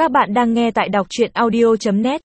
Các bạn đang nghe tại đọc truyện audio.net.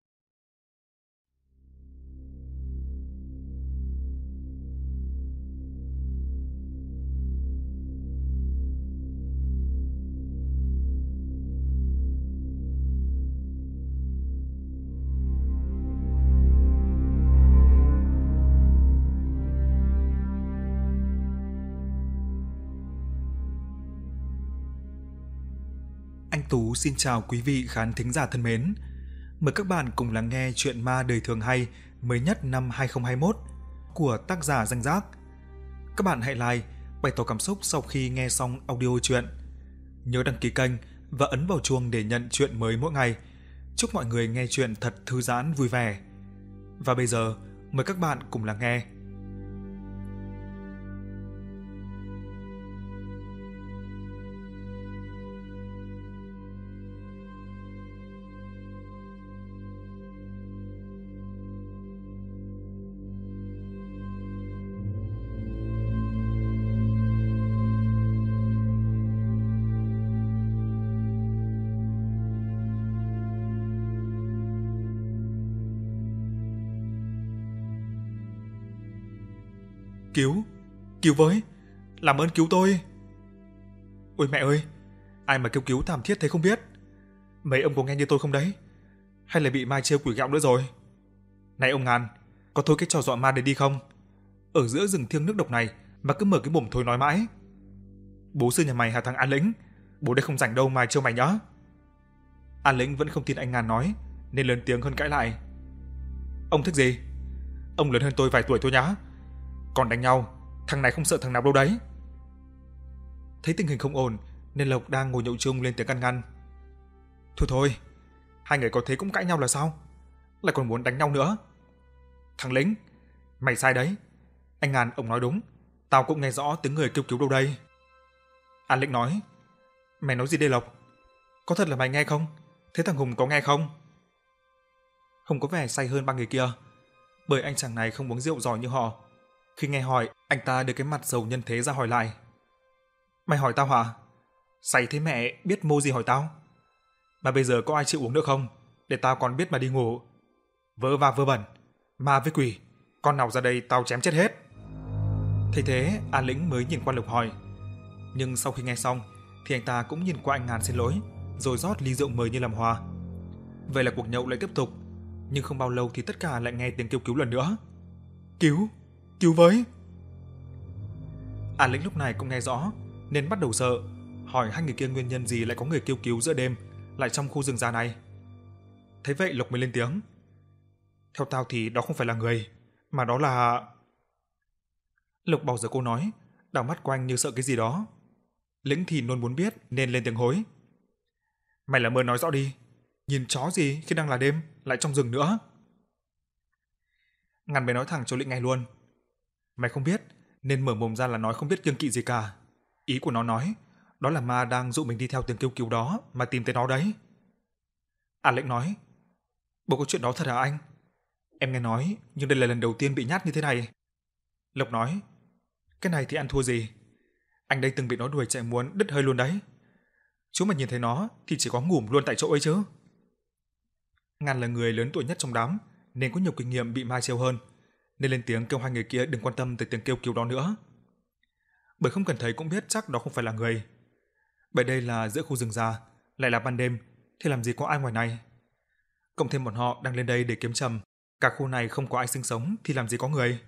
Anh Tú xin chào quý vị khán thính giả thân mến. Mời các bạn cùng lắng nghe chuyện ma đời thường hay mới nhất năm 2021 của tác giả Danh Giác. Các bạn hãy like, bày tỏ cảm xúc sau khi nghe xong audio chuyện. Nhớ đăng ký kênh và ấn vào chuông để nhận chuyện mới mỗi ngày. Chúc mọi người nghe chuyện thật thư giãn vui vẻ. Và bây giờ, mời các bạn cùng lắng nghe. Cứu với, làm ơn cứu tôi. Ôi mẹ ơi, ai mà kêu cứu thảm thiết thế không biết. Mấy ông có nghe như tôi không đấy? Hay là bị ma trêu quỷ gẹo nữa rồi? Này ông Ngàn, có thôi cái trò dọa ma để đi không? Ở giữa rừng thiêng nước độc này mà cứ mở cái mồm thôi nói mãi. Bố sư nhà mày hả thằng An Lĩnh? Bố đây không rảnh đâu mà trêu mày nhá. An Lĩnh vẫn không tin anh Ngàn nói nên lớn tiếng hơn cãi lại. Ông thích gì? Ông lớn hơn tôi vài tuổi thôi nhá. Còn đánh nhau, thằng này không sợ thằng nào đâu đấy. Thấy tình hình không ổn nên Lộc đang ngồi nhậu chung lên tiếng can ngăn. Thôi, hai người có thế cũng cãi nhau là sao? Lại còn muốn đánh nhau nữa. Thằng Lĩnh, mày sai đấy. Anh Ngàn ông nói đúng, tao cũng nghe rõ tiếng người kêu cứu đâu đây. An Lĩnh nói, mày nói gì đây Lộc? Có thật là mày nghe không? Thế thằng Hùng có nghe không? Hùng có vẻ say hơn ba người kia, bởi anh chàng này không uống rượu giỏi như họ. Khi nghe hỏi, anh ta đưa cái mặt giàu nhân thế ra hỏi lại. Mày hỏi tao hả? Say thế mẹ biết mô gì hỏi tao? Mà bây giờ có ai chịu uống nữa không? Để tao còn biết mà đi ngủ. Vớ va vớ vẩn, ma với quỷ, con nào ra đây tao chém chết hết. Thấy thế, An Lĩnh mới nhìn qua Lộc hỏi. Nhưng sau khi nghe xong, thì anh ta cũng nhìn qua anh Ngàn xin lỗi, rồi rót ly rượu mới như làm hòa. Vậy là cuộc nhậu lại tiếp tục, nhưng không bao lâu thì tất cả lại nghe tiếng kêu cứu lần nữa. Cứu với. An Lĩnh lúc này cũng nghe rõ nên bắt đầu sợ, hỏi hai người kia nguyên nhân gì lại có người kêu cứu giữa đêm, lại trong khu rừng già này. Thấy vậy Lộc mới lên tiếng. Theo tao thì đó không phải là người, mà đó là... Lộc bỏ giờ cô nói, đảo mắt quanh như sợ cái gì đó. Lĩnh thì luôn muốn biết nên lên tiếng hối. Mày làm ơn nói rõ đi, nhìn chó gì khi đang là đêm, lại trong rừng nữa. Ngàn mới nói thẳng cho Lĩnh nghe luôn. Mày không biết nên mở mồm ra là nói không biết kiêng kỵ gì cả. Ý của nó nói, đó là ma đang dụ mình đi theo tiếng kêu cứu đó mà tìm tới nó đấy. An Lĩnh nói, bố có chuyện đó thật hả anh? Em nghe nói, nhưng đây là lần đầu tiên bị nhát như thế này. Lộc nói, cái này thì ăn thua gì. Anh đây từng bị nó đuổi chạy muốn đứt hơi luôn đấy. Chú mà nhìn thấy nó thì chỉ có ngủm luôn tại chỗ ấy chứ. Ngàn là người lớn tuổi nhất trong đám nên có nhiều kinh nghiệm bị ma trêu hơn, nên lên tiếng kêu hai người kia đừng quan tâm tới tiếng kêu cứu đó nữa. Bởi không cần thấy cũng biết chắc đó không phải là người. Bởi đây là giữa khu rừng già, lại là ban đêm, thì làm gì có ai ngoài này. Cộng thêm bọn họ đang lên đây để kiếm trầm, cả khu này không có ai sinh sống thì làm gì có người.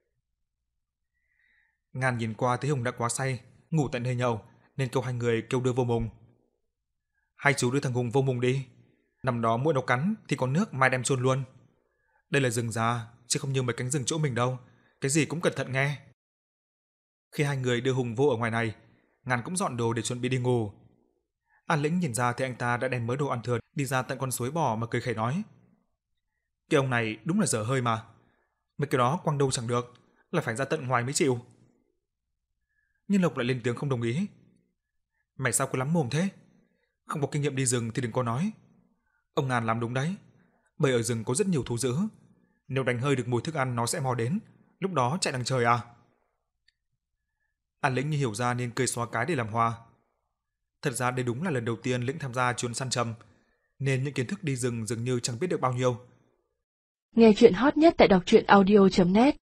Ngàn nhìn qua thấy Hùng đã quá say, ngủ tại nơi nhậu nên kêu hai người kêu đưa vô mùng. Hai chú đưa thằng Hùng vô mùng đi, nằm đó muỗi nó cắn thì có nước mai đem chôn luôn. Đây là rừng già chứ không như mấy cánh rừng chỗ mình đâu, cái gì cũng cẩn thận nghe. Khi hai người đưa Hùng vô ở ngoài này, Ngàn cũng dọn đồ để chuẩn bị đi ngủ. An Lĩnh nhìn ra thì anh ta đã đem mớ đồ ăn thừa đi ra tận con suối bò mà cười khẩy nói. Cái ông này đúng là dở hơi mà. Mấy cái đó quăng đâu chẳng được, là phải ra tận ngoài mới chịu. Nhưng Lộc lại lên tiếng không đồng ý. Mày sao cứ lắm mồm thế? Không có kinh nghiệm đi rừng thì đừng có nói. Ông Ngàn làm đúng đấy, bởi ở rừng có rất nhiều thú dữ. Nếu đánh hơi được mùi thức ăn nó sẽ mò đến, lúc đó chạy đằng trời à. An Lĩnh như hiểu ra nên cười xóa cái để làm hòa. Thật ra đây đúng là lần đầu tiên Lĩnh tham gia chuyến săn trầm, nên những kiến thức đi rừng dường như chẳng biết được bao nhiêu. Nghe chuyện hot nhất tại đọc truyện audio.net